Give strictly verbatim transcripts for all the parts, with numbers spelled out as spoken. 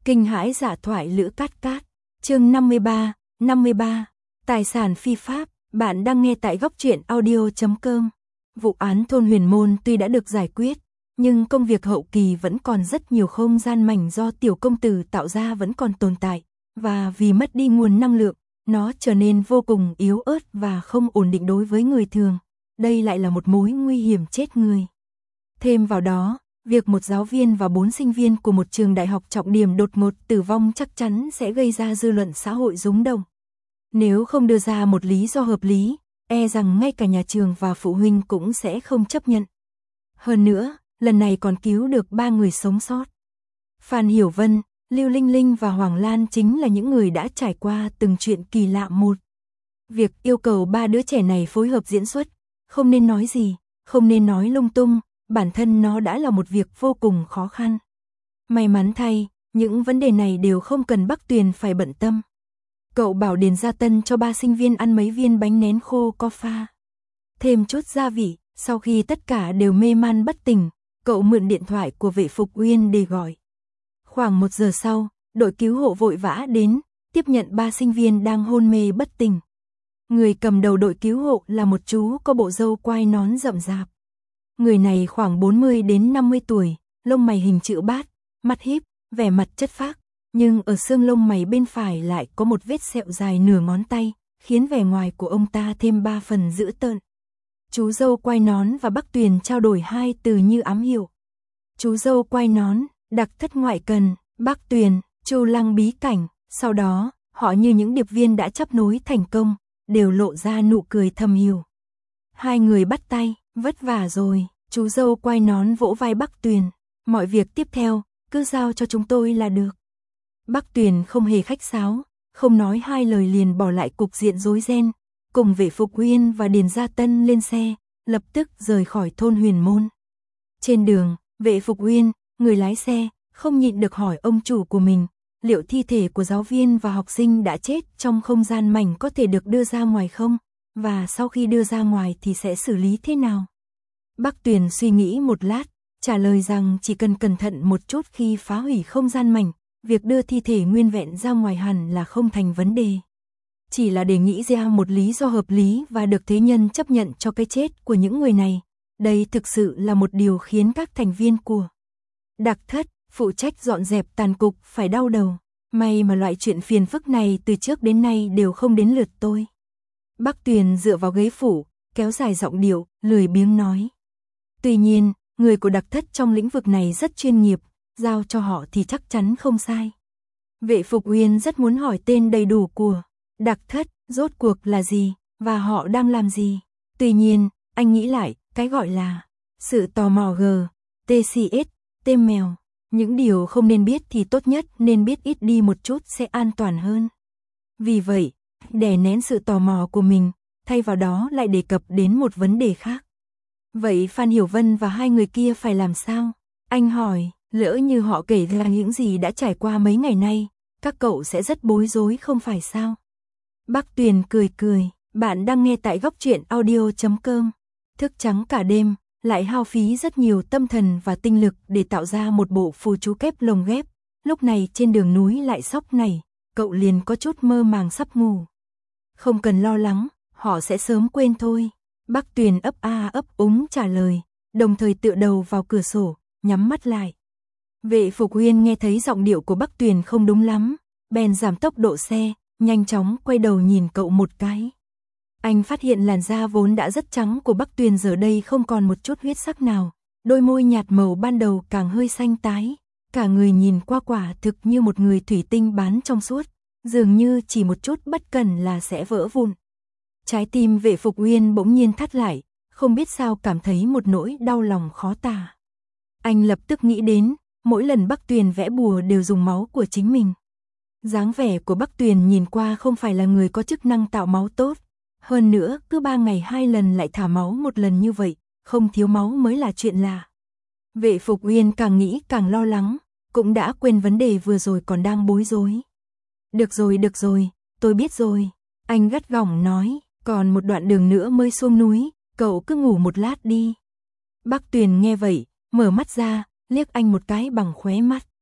Kinh hãi dạ thoại Lữ Cát Cát, chương năm mươi ba, năm mươi ba, tài sản phi pháp, bạn đang nghe tại góc truyện audio chấm com. Vụ án thôn Huyền Môn tuy đã được giải quyết, nhưng công việc hậu kỳ vẫn còn rất nhiều không gian mảnh do tiểu công tử tạo ra vẫn còn tồn tại, và vì mất đi nguồn năng lượng, nó trở nên vô cùng yếu ớt và không ổn định đối với người thường. Đây lại là một mối nguy hiểm chết người. Thêm vào đó, việc một giáo viên và bốn sinh viên của một trường đại học trọng điểm đột ngột tử vong chắc chắn sẽ gây ra dư luận xã hội rúng động. Nếu không đưa ra một lý do hợp lý, e rằng ngay cả nhà trường và phụ huynh cũng sẽ không chấp nhận. Hơn nữa, lần này còn cứu được ba người sống sót. Phan Hiểu Vân, Lưu Linh Linh và Hoàng Lan chính là những người đã trải qua từng chuyện kỳ lạ một. Việc yêu cầu ba đứa trẻ này phối hợp diễn xuất, không nên nói gì, không nên nói lung tung, bản thân nó đã là một việc vô cùng khó khăn. May mắn thay, những vấn đề này đều không cần Bắc Tuyền phải bận tâm. Cậu bảo Điền Gia Tân cho ba sinh viên ăn mấy viên bánh nén khô có pha thêm chút gia vị, sau khi tất cả đều mê man bất tỉnh, cậu mượn điện thoại của vệ Phục Uyên để gọi. Khoảng một giờ sau, đội cứu hộ vội vã đến, tiếp nhận ba sinh viên đang hôn mê bất tỉnh. Người cầm đầu đội cứu hộ là một chú có bộ râu quai nón rậm rạp. Người này khoảng bốn mươi đến năm mươi tuổi, lông mày hình chữ bát, mắt híp, vẻ mặt chất phác, nhưng ở xương lông mày bên phải lại có một vết sẹo dài nửa ngón tay, khiến vẻ ngoài của ông ta thêm ba phần dữ tợn. Chú râu quai nón và Bắc Tuyền trao đổi hai từ như ám hiệu. Chú râu quai nón, Đặc Thất Ngoại Cần, Bắc Tuyền, Chu Lăng Bí Cảnh, sau đó, họ như những điệp viên đã chấp nối thành công, đều lộ ra nụ cười thầm hiểu. Hai người bắt tay, vất vả rồi, chú râu quai nón vỗ vai Bắc Tuyền, mọi việc tiếp theo, cứ giao cho chúng tôi là được. Bắc Tuyền không hề khách sáo, không nói hai lời liền bỏ lại cục diện rối ren, cùng vệ Phục Uyên và Điền Gia Tân lên xe, lập tức rời khỏi thôn Huyền Môn. Trên đường, vệ Phục Uyên, người lái xe, không nhịn được hỏi ông chủ của mình, liệu thi thể của giáo viên và học sinh đã chết trong không gian mảnh có thể được đưa ra ngoài không? Và sau khi đưa ra ngoài thì sẽ xử lý thế nào? Bắc Tuyền suy nghĩ một lát, trả lời rằng chỉ cần cẩn thận một chút khi phá hủy không gian mảnh, việc đưa thi thể nguyên vẹn ra ngoài hẳn là không thành vấn đề. Chỉ là để nghĩ ra một lý do hợp lý và được thế nhân chấp nhận cho cái chết của những người này. Đây thực sự là một điều khiến các thành viên của Đặc Thất, phụ trách dọn dẹp tàn cục phải đau đầu. May mà loại chuyện phiền phức này từ trước đến nay đều không đến lượt tôi. Bắc Tuyền dựa vào ghế phủ, kéo dài giọng điệu, lười biếng nói. Tuy nhiên, người của Đặc Thất trong lĩnh vực này rất chuyên nghiệp, giao cho họ thì chắc chắn không sai. Vệ Phục Uyên rất muốn hỏi tên đầy đủ của Đặc Thất, rốt cuộc là gì, và họ đang làm gì. Tuy nhiên, anh nghĩ lại, cái gọi là sự tò mò G, tê xê ét, tên mèo. Những điều không nên biết thì tốt nhất nên biết ít đi một chút sẽ an toàn hơn. Vì vậy, đè nén sự tò mò của mình, thay vào đó lại đề cập đến một vấn đề khác. Vậy Phan Hiểu Vân và hai người kia phải làm sao? Anh hỏi, lỡ như họ kể ra những gì đã trải qua mấy ngày nay, các cậu sẽ rất bối rối không phải sao? Bắc Tuyền cười cười, bạn đang nghe tại góc truyện audio chấm com. Thức trắng cả đêm, lại hao phí rất nhiều tâm thần và tinh lực để tạo ra một bộ phù chú kép lồng ghép. Lúc này trên đường núi lại sóc này, cậu liền có chút mơ màng sắp ngủ. Không cần lo lắng, họ sẽ sớm quên thôi. Bắc Tuyền ấp a ấp úng trả lời, đồng thời tựa đầu vào cửa sổ, nhắm mắt lại. Vệ Phục Uyên nghe thấy giọng điệu của Bắc Tuyền không đúng lắm, bèn giảm tốc độ xe, nhanh chóng quay đầu nhìn cậu một cái. Anh phát hiện làn da vốn đã rất trắng của Bắc Tuyền giờ đây không còn một chút huyết sắc nào, đôi môi nhạt màu ban đầu càng hơi xanh tái, cả người nhìn qua quả thực như một người thủy tinh bán trong suốt, dường như chỉ một chút bất cẩn là sẽ vỡ vụn. Trái tim vệ Phục Uyên bỗng nhiên thắt lại, không biết sao cảm thấy một nỗi đau lòng khó tả. Anh lập tức nghĩ đến, mỗi lần Bắc Tuyền vẽ bùa đều dùng máu của chính mình. Dáng vẻ của Bắc Tuyền nhìn qua không phải là người có chức năng tạo máu tốt. Hơn nữa, cứ ba ngày hai lần lại thả máu một lần như vậy, không thiếu máu mới là chuyện lạ. Vệ Phục Uyên càng nghĩ càng lo lắng, cũng đã quên vấn đề vừa rồi còn đang bối rối. Được rồi, được rồi, tôi biết rồi. Anh gắt gỏng nói, còn một đoạn đường nữa mới xuống núi, cậu cứ ngủ một lát đi. Bắc Tuyền nghe vậy, mở mắt ra, liếc anh một cái bằng khóe mắt.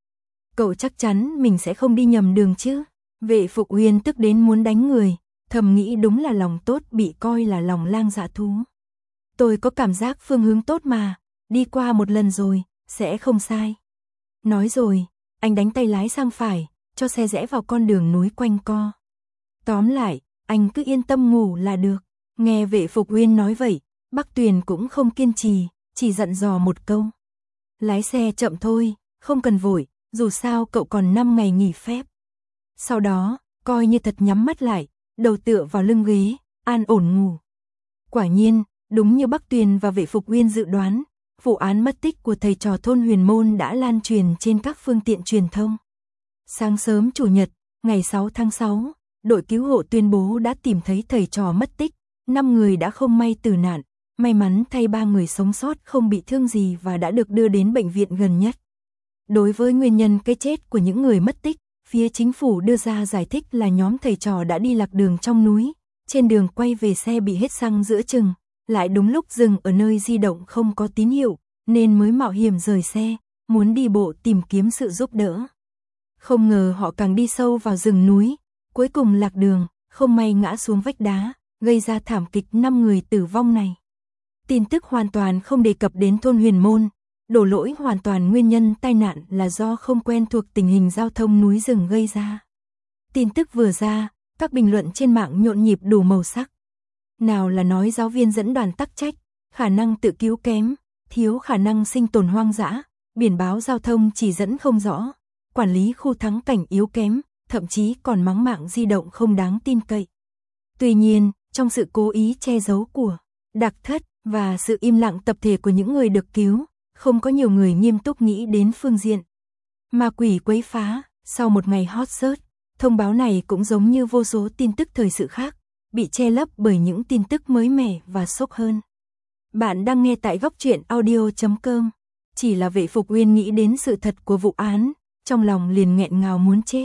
cậu chắc chắn mình sẽ không đi nhầm đường chứ? Vệ Phục Uyên tức đến muốn đánh người, thầm nghĩ đúng là lòng tốt bị coi là lòng lang dạ thú. Tôi có cảm giác phương hướng tốt mà, đi qua một lần rồi, sẽ không sai. Nói rồi, anh đánh tay lái sang phải, cho xe rẽ vào con đường núi quanh co. Tóm lại, anh cứ yên tâm ngủ là được. Nghe Vệ Phục Uyên nói vậy, Bắc Tuyền cũng không kiên trì, chỉ dặn dò một câu. Lái xe chậm thôi, không cần vội, dù sao cậu còn năm ngày nghỉ phép. Sau đó, coi như thật nhắm mắt lại, đầu tựa vào lưng ghế, an ổn ngủ. Quả nhiên, đúng như Bắc Tuyền và Vệ Phục Uyên dự đoán, vụ án mất tích của thầy trò thôn Huyền Môn đã lan truyền trên các phương tiện truyền thông. Sáng sớm Chủ nhật, ngày sáu tháng sáu, đội cứu hộ tuyên bố đã tìm thấy thầy trò mất tích, năm người đã không may tử nạn, may mắn thay ba người sống sót không bị thương gì và đã được đưa đến bệnh viện gần nhất. Đối với nguyên nhân cái chết của những người mất tích, phía chính phủ đưa ra giải thích là nhóm thầy trò đã đi lạc đường trong núi, trên đường quay về xe bị hết xăng giữa chừng, lại đúng lúc dừng ở nơi di động không có tín hiệu, nên mới mạo hiểm rời xe, muốn đi bộ tìm kiếm sự giúp đỡ. Không ngờ họ càng đi sâu vào rừng núi, cuối cùng lạc đường, không may ngã xuống vách đá, gây ra thảm kịch năm người tử vong này. Tin tức hoàn toàn không đề cập đến thôn Huyền Môn, đổ lỗi hoàn toàn nguyên nhân tai nạn là do không quen thuộc tình hình giao thông núi rừng gây ra. Tin tức vừa ra, các bình luận trên mạng nhộn nhịp đủ màu sắc. Nào là nói giáo viên dẫn đoàn tắc trách, khả năng tự cứu kém, thiếu khả năng sinh tồn hoang dã, biển báo giao thông chỉ dẫn không rõ, quản lý khu thắng cảnh yếu kém, thậm chí còn mắng mạng di động không đáng tin cậy. Tuy nhiên, trong sự cố ý che giấu của đặc thất và sự im lặng tập thể của những người được cứu, không có nhiều người nghiêm túc nghĩ đến phương diện ma quỷ quấy phá. Sau một ngày hot search, thông báo này cũng giống như vô số tin tức thời sự khác, bị che lấp bởi những tin tức mới mẻ và sốc hơn. Bạn đang nghe tại góc truyện audio chấm com. Chỉ là Vệ Phục Uyên nghĩ đến sự thật của vụ án, trong lòng liền nghẹn ngào muốn chết.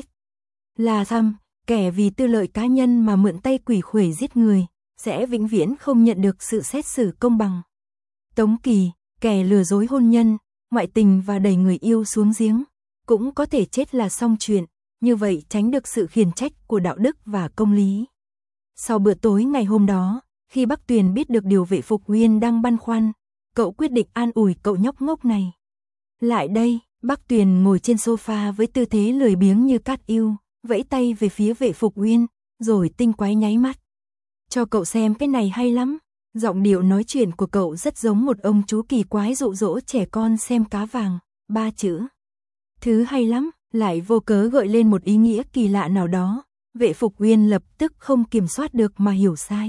Là thăm, kẻ vì tư lợi cá nhân mà mượn tay quỷ khuẩy giết người, sẽ vĩnh viễn không nhận được sự xét xử công bằng. Tống Kỳ, kẻ lừa dối hôn nhân, ngoại tình và đẩy người yêu xuống giếng, cũng có thể chết là xong chuyện, như vậy tránh được sự khiển trách của đạo đức và công lý. Sau bữa tối ngày hôm đó, khi Bắc Tuyền biết được điều Vệ Phục Uyên đang băn khoăn, cậu quyết định an ủi cậu nhóc ngốc này. Lại đây, Bắc Tuyền ngồi trên sofa với tư thế lười biếng như cát yêu, vẫy tay về phía Vệ Phục Uyên, rồi tinh quái nháy mắt. Cho cậu xem cái này hay lắm. Giọng điệu nói chuyện của cậu rất giống một ông chú kỳ quái dụ dỗ trẻ con xem cá vàng, ba chữ. Thứ hay lắm, lại vô cớ gợi lên một ý nghĩa kỳ lạ nào đó, Vệ Phục Uyên lập tức không kiểm soát được mà hiểu sai.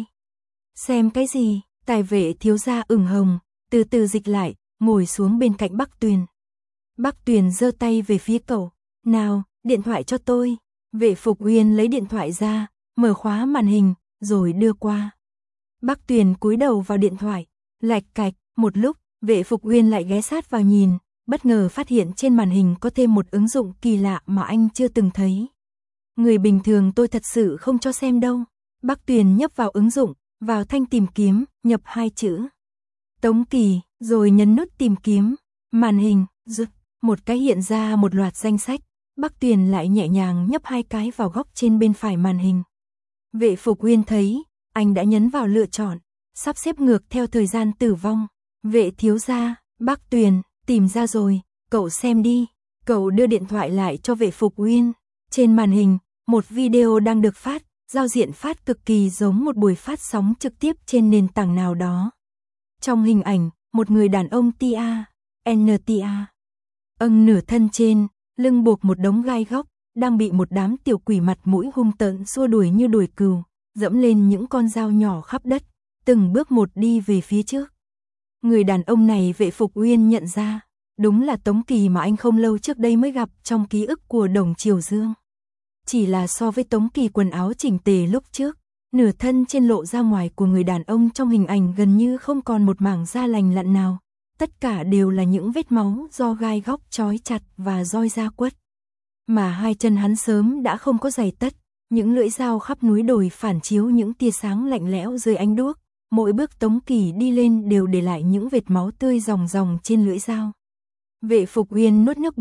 Xem cái gì? Tài Vệ thiếu gia ửng hồng, từ từ dịch lại, ngồi xuống bên cạnh Bắc Tuyền. Bắc Tuyền giơ tay về phía cậu, nào, điện thoại cho tôi. Vệ Phục Uyên lấy điện thoại ra, mở khóa màn hình, rồi đưa qua. Bắc Tuyền cúi đầu vào điện thoại, lạch cạch, một lúc, Vệ Phục Uyên lại ghé sát vào nhìn, bất ngờ phát hiện trên màn hình có thêm một ứng dụng kỳ lạ mà anh chưa từng thấy. Người bình thường tôi thật sự không cho xem đâu. Bắc Tuyền nhấp vào ứng dụng, vào thanh tìm kiếm, nhập hai chữ Tống Kỳ, rồi nhấn nút tìm kiếm. Màn hình, rực, một cái hiện ra một loạt danh sách. Bắc Tuyền lại nhẹ nhàng nhấp hai cái vào góc trên bên phải màn hình. Vệ Phục Uyên thấy, anh đã nhấn vào lựa chọn, sắp xếp ngược theo thời gian tử vong. Vệ thiếu gia, Bắc Tuyền, tìm ra rồi, cậu xem đi. Cậu đưa điện thoại lại cho Vệ Phục Uyên. Trên màn hình, một video đang được phát, giao diện phát cực kỳ giống một buổi phát sóng trực tiếp trên nền tảng nào đó. Trong hình ảnh, một người đàn ông tia, en tê a, âng nửa thân trên, lưng buộc một đống gai góc, đang bị một đám tiểu quỷ mặt mũi hung tợn xua đuổi như đuổi cừu, dẫm lên những con dao nhỏ khắp đất, từng bước một đi về phía trước. Người đàn ông này Vệ Phục Uyên nhận ra, đúng là Tống Kỳ mà anh không lâu trước đây mới gặp trong ký ức của Đồng Triều Dương. Chỉ là so với Tống Kỳ quần áo chỉnh tề lúc trước, nửa thân trên lộ ra ngoài của người đàn ông trong hình ảnh gần như không còn một mảng da lành lặn nào, tất cả đều là những vết máu do gai góc trói chặt và roi da quất. Mà hai chân hắn sớm đã không có giày tất, những lưỡi dao khắp núi đồi phản chiếu những tia sáng lạnh lẽo dưới ánh đuốc, mỗi bước Tống Kỳ đi lên đều để lại những vệt máu tươi ròng ròng trên lưỡi dao. Vệ Phục Uyên nuốt nước bọt,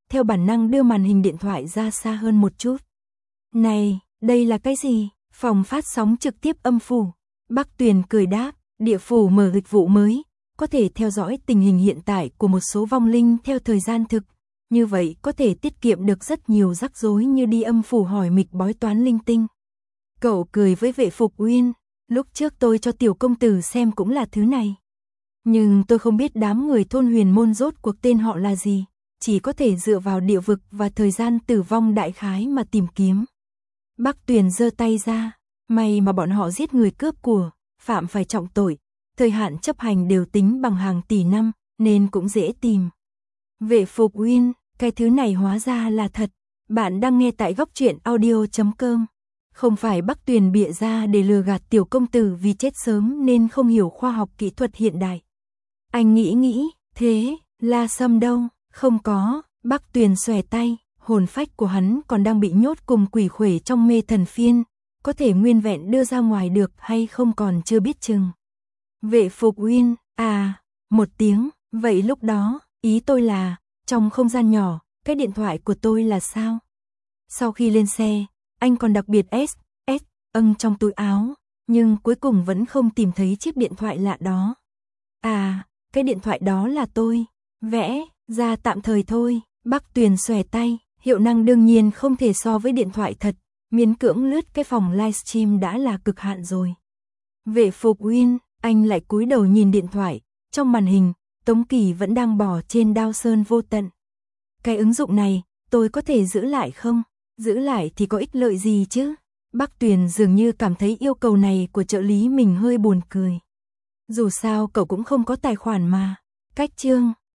theo bản năng đưa màn hình điện thoại ra xa hơn một chút. Này, đây là cái gì? Phòng phát sóng trực tiếp âm phủ. Bắc Tuyền cười đáp, địa phủ mở dịch vụ mới, có thể theo dõi tình hình hiện tại của một số vong linh theo thời gian thực. Như vậy có thể tiết kiệm được rất nhiều rắc rối như đi âm phủ hỏi mịch bói toán linh tinh. Cậu cười với Vệ Phục Uyên, lúc trước tôi cho tiểu công tử xem cũng là thứ này. Nhưng tôi không biết đám người thôn Huyền Môn rốt cuộc tên họ là gì, chỉ có thể dựa vào địa vực và thời gian tử vong đại khái mà tìm kiếm. Bắc Tuyền giơ tay ra, may mà bọn họ giết người cướp của, phạm phải trọng tội, thời hạn chấp hành đều tính bằng hàng tỷ năm, nên cũng dễ tìm. Vệ Phục Uyên, cái thứ này hóa ra là thật. Bạn đang nghe tại góc truyện audio chấm com. Không phải Bắc Tuyền bịa ra để lừa gạt tiểu công tử vì chết sớm nên không hiểu khoa học kỹ thuật hiện đại. Anh nghĩ nghĩ, thế, La Sâm đâu? Không có. Bắc Tuyền xòe tay, hồn phách của hắn còn đang bị nhốt cùng quỷ khuể trong mê thần phiên, có thể nguyên vẹn đưa ra ngoài được hay không còn chưa biết chừng. Vệ Phục Uyên, à, một tiếng, vậy lúc đó, ý tôi là, trong không gian nhỏ, cái điện thoại của tôi là sao? Sau khi lên xe, anh còn đặc biệt S, S, âng trong túi áo, nhưng cuối cùng vẫn không tìm thấy chiếc điện thoại lạ đó. À, cái điện thoại đó là tôi, vẽ, ra tạm thời thôi. Bắc Tuyền xòe tay, hiệu năng đương nhiên không thể so với điện thoại thật, miễn cưỡng lướt cái phòng livestream đã là cực hạn rồi. Vệ Phục Uyên, anh lại cúi đầu nhìn điện thoại, trong màn hình, Tống Kỳ vẫn đang bò trên Đao Sơn Vô Tận. Cái ứng dụng này, tôi có thể giữ lại không? Giữ lại thì có ích lợi gì chứ? Bắc Tuyền dường như cảm thấy yêu cầu này của trợ lý mình hơi buồn cười. Dù sao cậu cũng không có tài khoản mà. Cách chương